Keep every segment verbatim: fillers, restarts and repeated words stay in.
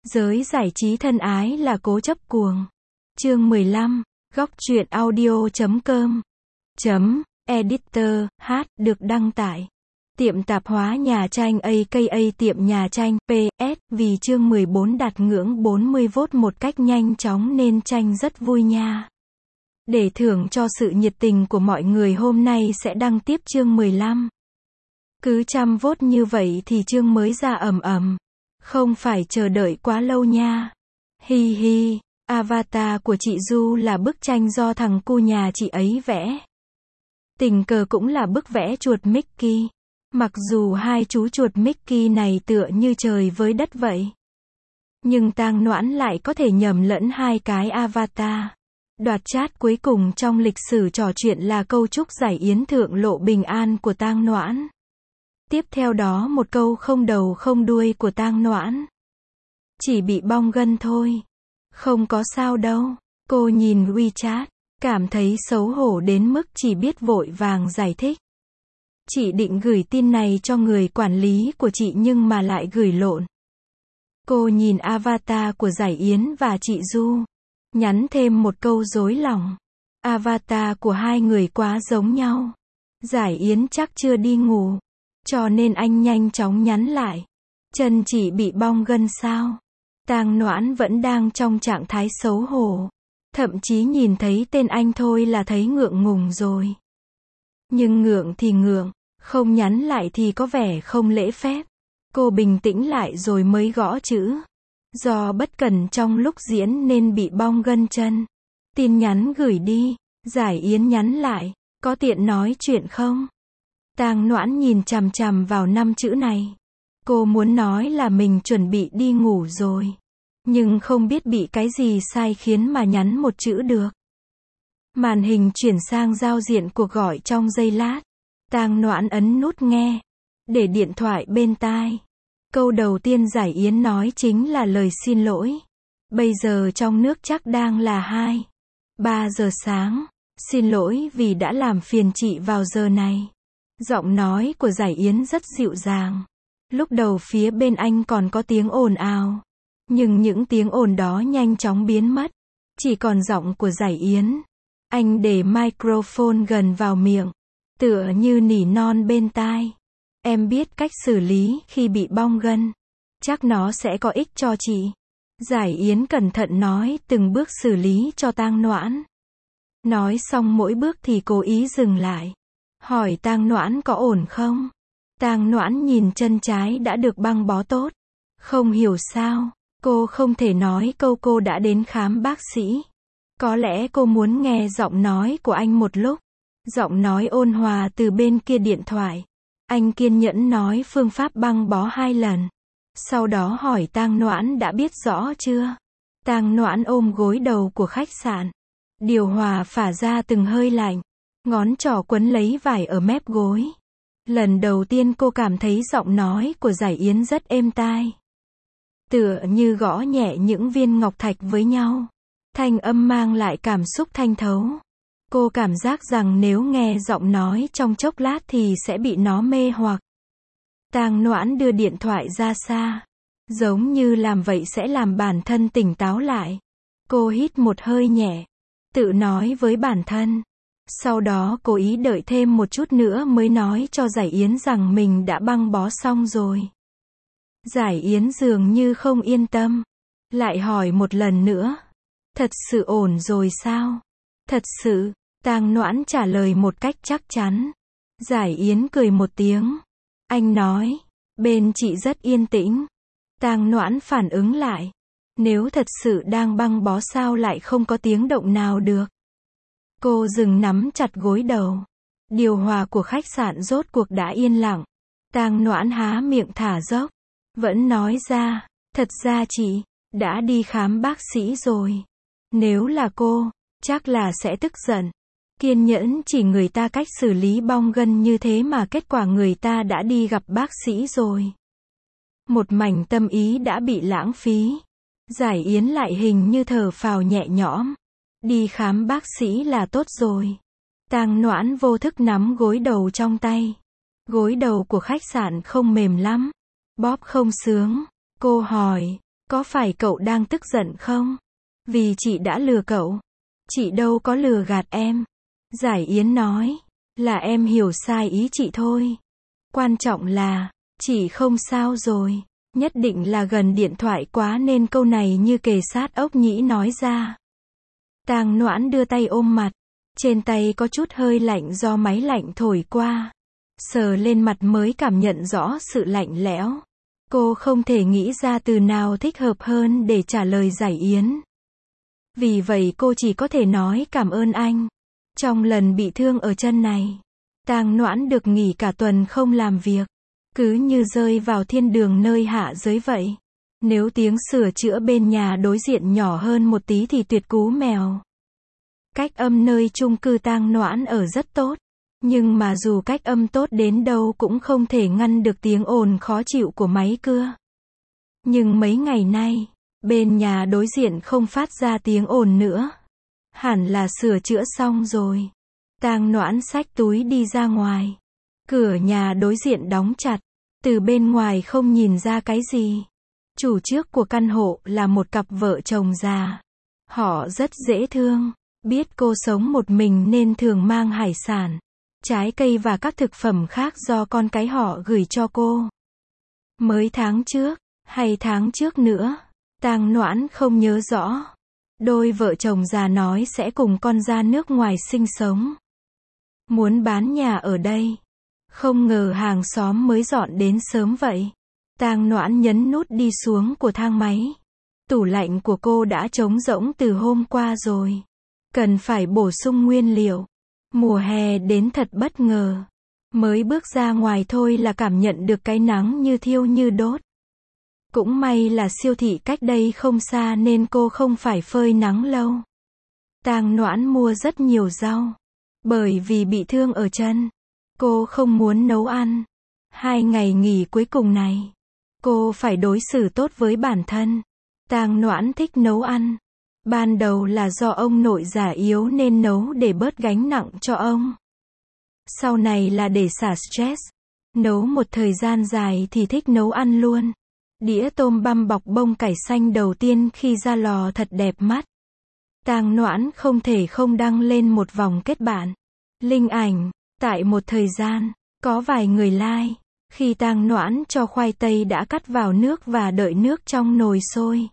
Giới giải trí thân ái là cố chấp cuồng. Chương mười lăm, góc truyện audio chấm com chấm editor hát được đăng tại tiệm tạp hóa nhà tranh a ca a tiệm nhà tranh pê ét vì chương mười bốn đạt ngưỡng bốn mươi vốt một cách nhanh chóng nên tranh rất vui nha. Để thưởng cho sự nhiệt tình của mọi người hôm nay sẽ đăng tiếp chương mười lăm. Cứ trăm vốt như vậy thì chương mới ra ầm ầm. Không phải chờ đợi quá lâu nha. Hi hi, avatar của chị Du là bức tranh do thằng cu nhà chị ấy vẽ. Tình cờ cũng là bức vẽ chuột Mickey. Mặc dù hai chú chuột Mickey này tựa như trời với đất vậy. Nhưng Tang Noãn lại có thể nhầm lẫn hai cái avatar. Đoạt chat cuối cùng trong lịch sử trò chuyện là câu chúc giải yến thượng lộ bình an của Tang Noãn. Tiếp theo đó một câu không đầu không đuôi của Tang Noãn. Chỉ bị bong gân thôi. Không có sao đâu. Cô nhìn WeChat, cảm thấy xấu hổ đến mức chỉ biết vội vàng giải thích. Chị định gửi tin này cho người quản lý của chị nhưng mà lại gửi lộn. Cô nhìn avatar của Giải Yến và chị Du. Nhắn thêm một câu dối lòng. Avatar của hai người quá giống nhau. Giải Yến chắc chưa đi ngủ. Cho nên anh nhanh chóng nhắn lại. Chân chị bị bong gân sao? Tang Noãn vẫn đang trong trạng thái xấu hổ. Thậm chí nhìn thấy tên anh thôi là thấy ngượng ngùng rồi. Nhưng ngượng thì ngượng, không nhắn lại thì có vẻ không lễ phép. Cô bình tĩnh lại rồi mới gõ chữ. Do bất cẩn trong lúc diễn nên bị bong gân chân. Tin nhắn gửi đi. Giải Yến nhắn lại. Có tiện nói chuyện không? Tang Noãn nhìn chằm chằm vào năm chữ này. Cô muốn nói là mình chuẩn bị đi ngủ rồi. Nhưng không biết bị cái gì sai khiến mà nhắn một chữ được. Màn hình chuyển sang giao diện cuộc gọi trong giây lát. Tang Noãn ấn nút nghe. Để điện thoại bên tai. Câu đầu tiên Giải Yến nói chính là lời xin lỗi. Bây giờ trong nước chắc đang là hai, ba giờ sáng. Xin lỗi vì đã làm phiền chị vào giờ này. Giọng nói của Giải Yến rất dịu dàng. Lúc đầu phía bên anh còn có tiếng ồn ào. Nhưng những tiếng ồn đó nhanh chóng biến mất. Chỉ còn giọng của Giải Yến. Anh để microphone gần vào miệng. Tựa như nỉ non bên tai. Em biết cách xử lý khi bị bong gân. Chắc nó sẽ có ích cho chị. Giải Yến cẩn thận nói từng bước xử lý cho Tang Noãn. Nói xong mỗi bước thì cố ý dừng lại. Hỏi Tang Noãn có ổn không? Tang Noãn nhìn chân trái đã được băng bó tốt. Không hiểu sao, cô không thể nói câu cô đã đến khám bác sĩ. Có lẽ cô muốn nghe giọng nói của anh một lúc. Giọng nói ôn hòa từ bên kia điện thoại. Anh kiên nhẫn nói phương pháp băng bó hai lần. Sau đó hỏi Tang Noãn đã biết rõ chưa? Tang Noãn ôm gối đầu của khách sạn. Điều hòa phả ra từng hơi lạnh. Ngón trỏ quấn lấy vải ở mép gối. Lần đầu tiên cô cảm thấy giọng nói của Giải Yến rất êm tai. Tựa như gõ nhẹ những viên ngọc thạch với nhau. Thanh âm mang lại cảm xúc thanh thấu. Cô cảm giác rằng nếu nghe giọng nói trong chốc lát thì sẽ bị nó mê hoặc. Tang Noãn đưa điện thoại ra xa. Giống như làm vậy sẽ làm bản thân tỉnh táo lại. Cô hít một hơi nhẹ. Tự nói với bản thân. Sau đó cố ý đợi thêm một chút nữa mới nói cho Giải Yến rằng mình đã băng bó xong rồi. Giải Yến dường như không yên tâm. Lại hỏi một lần nữa. Thật sự ổn rồi sao? Thật sự, Tang Noãn trả lời một cách chắc chắn. Giải Yến cười một tiếng. Anh nói, bên chị rất yên tĩnh. Tang Noãn phản ứng lại. Nếu thật sự đang băng bó sao lại không có tiếng động nào được. Cô dừng nắm chặt gối đầu. Điều hòa của khách sạn rốt cuộc đã yên lặng. Tang Noãn há miệng thả dốc. Vẫn nói ra, thật ra chị đã đi khám bác sĩ rồi. Nếu là cô, chắc là sẽ tức giận. Kiên nhẫn chỉ người ta cách xử lý bong gân như thế mà kết quả người ta đã đi gặp bác sĩ rồi. Một mảnh tâm ý đã bị lãng phí. Giải Yến lại hình như thở phào nhẹ nhõm. Đi khám bác sĩ là tốt rồi. Tang Noãn vô thức nắm gối đầu trong tay. Gối đầu của khách sạn không mềm lắm. Bóp không sướng. Cô hỏi, Có phải cậu đang tức giận không? Vì chị đã lừa cậu. Chị đâu có lừa gạt em. Giải Yến nói. Là em hiểu sai ý chị thôi. Quan trọng là, chị không sao rồi. Nhất định là gần điện thoại quá nên câu này như kề sát ốc nhĩ nói ra. Tang Noãn đưa tay ôm mặt. Trên tay có chút hơi lạnh do máy lạnh thổi qua. Sờ lên mặt mới cảm nhận rõ sự lạnh lẽo. Cô không thể nghĩ ra từ nào thích hợp hơn để trả lời Giải Yến. Vì vậy cô chỉ có thể nói cảm ơn anh. Trong lần bị thương ở chân này, Tang Noãn được nghỉ cả tuần không làm việc. Cứ như rơi vào thiên đường nơi hạ giới vậy. Nếu tiếng sửa chữa bên nhà đối diện nhỏ hơn một tí thì tuyệt cú mèo. Cách âm nơi chung cư Tang Noãn ở rất tốt. Nhưng mà dù cách âm tốt đến đâu cũng không thể ngăn được tiếng ồn khó chịu của máy cưa. Nhưng mấy ngày nay, bên nhà đối diện không phát ra tiếng ồn nữa. Hẳn là sửa chữa xong rồi. Tang Noãn xách túi đi ra ngoài. Cửa nhà đối diện đóng chặt. Từ bên ngoài không nhìn ra cái gì. Chủ trước của căn hộ là một cặp vợ chồng già. Họ rất dễ thương. Biết cô sống một mình nên thường mang hải sản, trái cây và các thực phẩm khác do con cái họ gửi cho cô. Mới tháng trước, hay tháng trước nữa, Tang Noãn không nhớ rõ. Đôi vợ chồng già nói sẽ cùng con ra nước ngoài sinh sống. Muốn bán nhà ở đây. Không ngờ hàng xóm mới dọn đến sớm vậy. Tang Noãn nhấn nút đi xuống của thang máy. Tủ lạnh của cô đã trống rỗng từ hôm qua rồi. Cần phải bổ sung nguyên liệu. Mùa hè đến thật bất ngờ. Mới bước ra ngoài thôi là cảm nhận được cái nắng như thiêu như đốt. Cũng may là siêu thị cách đây không xa nên cô không phải phơi nắng lâu. Tang Noãn mua rất nhiều rau. Bởi vì bị thương ở chân, cô không muốn nấu ăn. Hai ngày nghỉ cuối cùng này, cô phải đối xử tốt với bản thân. Tang Noãn thích nấu ăn. Ban đầu là do ông nội già yếu nên nấu để bớt gánh nặng cho ông. Sau này là để xả stress. Nấu một thời gian dài thì thích nấu ăn luôn. Đĩa tôm băm bọc bông cải xanh đầu tiên khi ra lò thật đẹp mắt. Tang Noãn không thể không đăng lên một vòng kết bạn. Linh ảnh. Tại một thời gian, có vài người like. Khi Tang Noãn cho khoai tây đã cắt vào nước và đợi nước trong nồi sôi.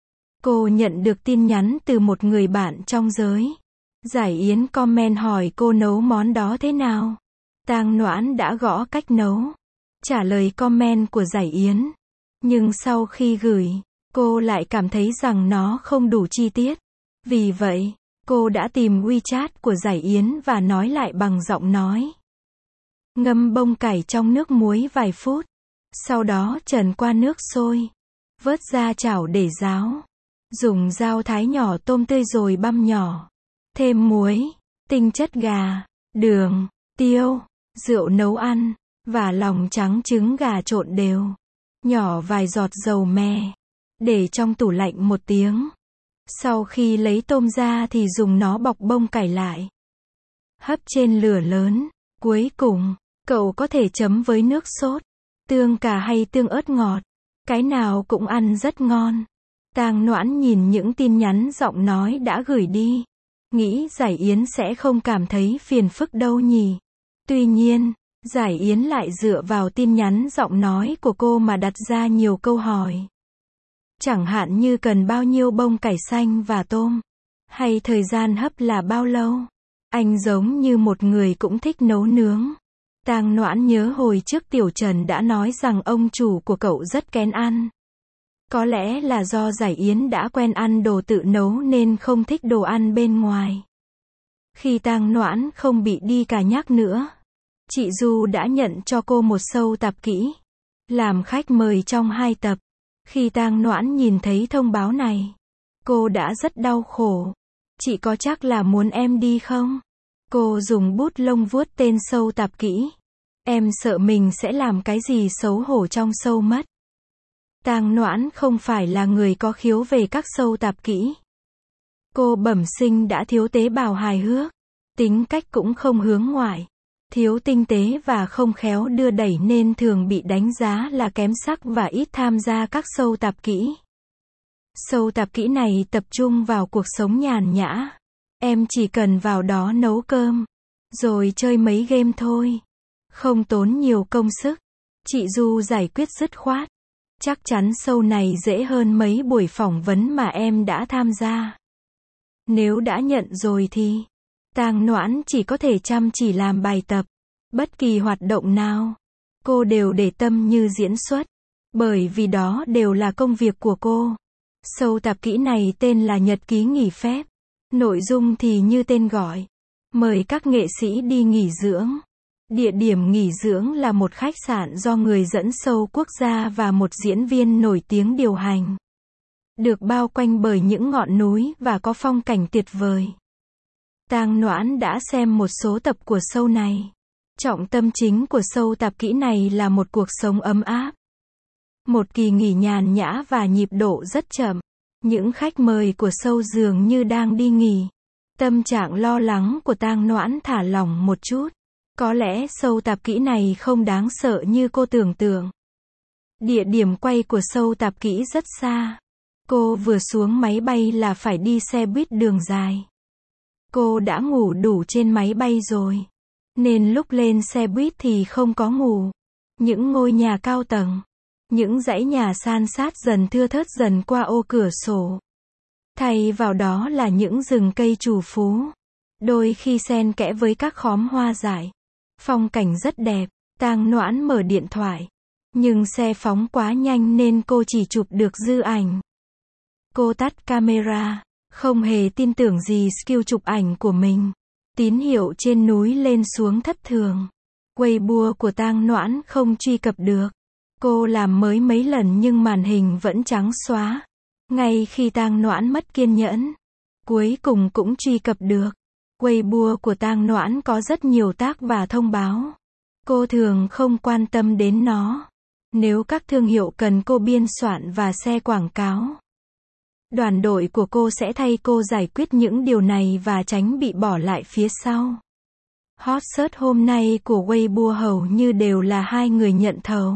Cô nhận được tin nhắn từ một người bạn trong giới. Giải Yến comment hỏi cô nấu món đó thế nào. Tang Noãn đã gõ cách nấu. Trả lời comment của Giải Yến. Nhưng sau khi gửi, cô lại cảm thấy rằng nó không đủ chi tiết. Vì vậy, cô đã tìm WeChat của Giải Yến và nói lại bằng giọng nói. Ngâm bông cải trong nước muối vài phút. Sau đó trần qua nước sôi. Vớt ra chảo để ráo. Dùng dao thái nhỏ tôm tươi rồi băm nhỏ. Thêm muối, tinh chất gà, đường, tiêu, rượu nấu ăn, và lòng trắng trứng gà trộn đều. Nhỏ vài giọt dầu me. Để trong tủ lạnh một tiếng. Sau khi lấy tôm ra thì dùng nó bọc bông cải lại. Hấp trên lửa lớn. Cuối cùng, cậu có thể chấm với nước sốt, tương cà hay tương ớt ngọt. Cái nào cũng ăn rất ngon. Tang Noãn nhìn những tin nhắn giọng nói đã gửi đi. Nghĩ Giải Yến sẽ không cảm thấy phiền phức đâu nhỉ. Tuy nhiên, Giải Yến lại dựa vào tin nhắn giọng nói của cô mà đặt ra nhiều câu hỏi. Chẳng hạn như cần bao nhiêu bông cải xanh và tôm. Hay thời gian hấp là bao lâu. Anh giống như một người cũng thích nấu nướng. Tang Noãn nhớ hồi trước Tiểu Trần đã nói rằng ông chủ của cậu rất kén ăn. Có lẽ là do Giải Yến đã quen ăn đồ tự nấu nên không thích đồ ăn bên ngoài. Khi Tang Noãn không bị đi cà nhắc nữa, chị Du đã nhận cho cô một show tập kỹ. Làm khách mời trong hai tập. Khi Tang Noãn nhìn thấy thông báo này, cô đã rất đau khổ. Chị có chắc là muốn em đi không? Cô dùng bút lông vuốt tên show tập kỹ. Em sợ mình sẽ làm cái gì xấu hổ trong show mất. Tang Noãn không phải là người có khiếu về các show tạp kỹ. Cô bẩm sinh đã thiếu tế bào hài hước. Tính cách cũng không hướng ngoại. Thiếu tinh tế và không khéo đưa đẩy nên thường bị đánh giá là kém sắc và ít tham gia các show tạp kỹ. Show tạp kỹ này tập trung vào cuộc sống nhàn nhã. Em chỉ cần vào đó nấu cơm, rồi chơi mấy game thôi. Không tốn nhiều công sức. Chị Du giải quyết dứt khoát. Chắc chắn show này dễ hơn mấy buổi phỏng vấn mà em đã tham gia. Nếu đã nhận rồi thì Tang Noãn chỉ có thể chăm chỉ làm bài tập. Bất kỳ hoạt động nào, cô đều để tâm như diễn xuất. Bởi vì đó đều là công việc của cô. Show tạp kỹ này tên là Nhật ký nghỉ phép. Nội dung thì như tên gọi. Mời các nghệ sĩ đi nghỉ dưỡng. Địa điểm nghỉ dưỡng là một khách sạn do người dẫn show quốc gia và một diễn viên nổi tiếng điều hành. Được bao quanh bởi những ngọn núi và có phong cảnh tuyệt vời. Tang Noãn đã xem một số tập của show này. Trọng tâm chính của show tạp kỹ này là một cuộc sống ấm áp. Một kỳ nghỉ nhàn nhã và nhịp độ rất chậm. Những khách mời của show dường như đang đi nghỉ. Tâm trạng lo lắng của Tang Noãn thả lỏng một chút. Có lẽ show tạp kỹ này không đáng sợ như cô tưởng tượng. Địa điểm quay của show tạp kỹ rất xa. Cô vừa xuống máy bay là phải đi xe buýt đường dài. Cô đã ngủ đủ trên máy bay rồi. Nên lúc lên xe buýt thì không có ngủ. Những ngôi nhà cao tầng. Những dãy nhà san sát dần thưa thớt dần qua ô cửa sổ. Thay vào đó là những rừng cây trù phú. Đôi khi xen kẽ với các khóm hoa dại. Phong cảnh rất đẹp. Tang Noãn mở điện thoại. Nhưng xe phóng quá nhanh nên cô chỉ chụp được dư ảnh. Cô tắt camera. Không hề tin tưởng gì skill chụp ảnh của mình. Tín hiệu trên núi lên xuống thất thường. Weibo của Tang Noãn không truy cập được. Cô làm mới mấy lần nhưng màn hình vẫn trắng xóa. Ngay khi Tang Noãn mất kiên nhẫn, cuối cùng cũng truy cập được. Weibo của Tang Noãn có rất nhiều tag và thông báo. Cô thường không quan tâm đến nó. Nếu các thương hiệu cần cô biên soạn và xe quảng cáo, đoàn đội của cô sẽ thay cô giải quyết những điều này và tránh bị bỏ lại phía sau. Hot search hôm nay của Weibo hầu như đều là hai người nhận thầu.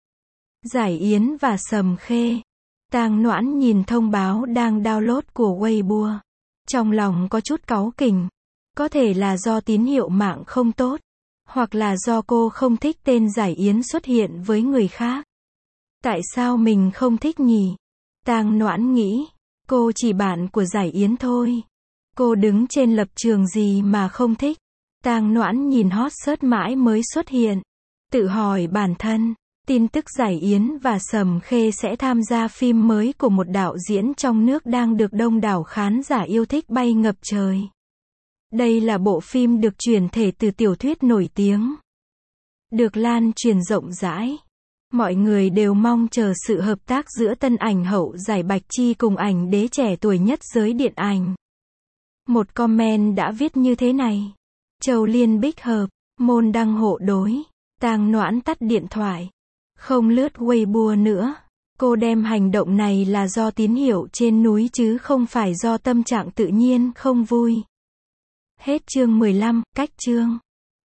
Giải Yến và Sầm Khê. Tang Noãn nhìn thông báo đang download của Weibo. Trong lòng có chút cáu kỉnh. Có thể là do tín hiệu mạng không tốt. Hoặc là do cô không thích tên Giải Yến xuất hiện với người khác. Tại sao mình không thích nhỉ? Tang Noãn nghĩ. Cô chỉ bạn của Giải Yến thôi. Cô đứng trên lập trường gì mà không thích? Tang Noãn nhìn hot search mãi mới xuất hiện. Tự hỏi bản thân. Tin tức Giải Yến và Sầm Khê sẽ tham gia phim mới của một đạo diễn trong nước đang được đông đảo khán giả yêu thích bay ngập trời. Đây là bộ phim được chuyển thể từ tiểu thuyết nổi tiếng. Được lan truyền rộng rãi. Mọi người đều mong chờ sự hợp tác giữa tân ảnh hậu Giải Bạch Chi cùng ảnh đế trẻ tuổi nhất giới điện ảnh. Một comment đã viết như thế này. Châu Liên Bích hợp, môn đăng hộ đối. Tang Noãn tắt điện thoại. Không lướt Weibo nữa. Cô đem hành động này là do tín hiệu trên núi chứ không phải do tâm trạng tự nhiên không vui. Hết chương mười lăm, cách chương.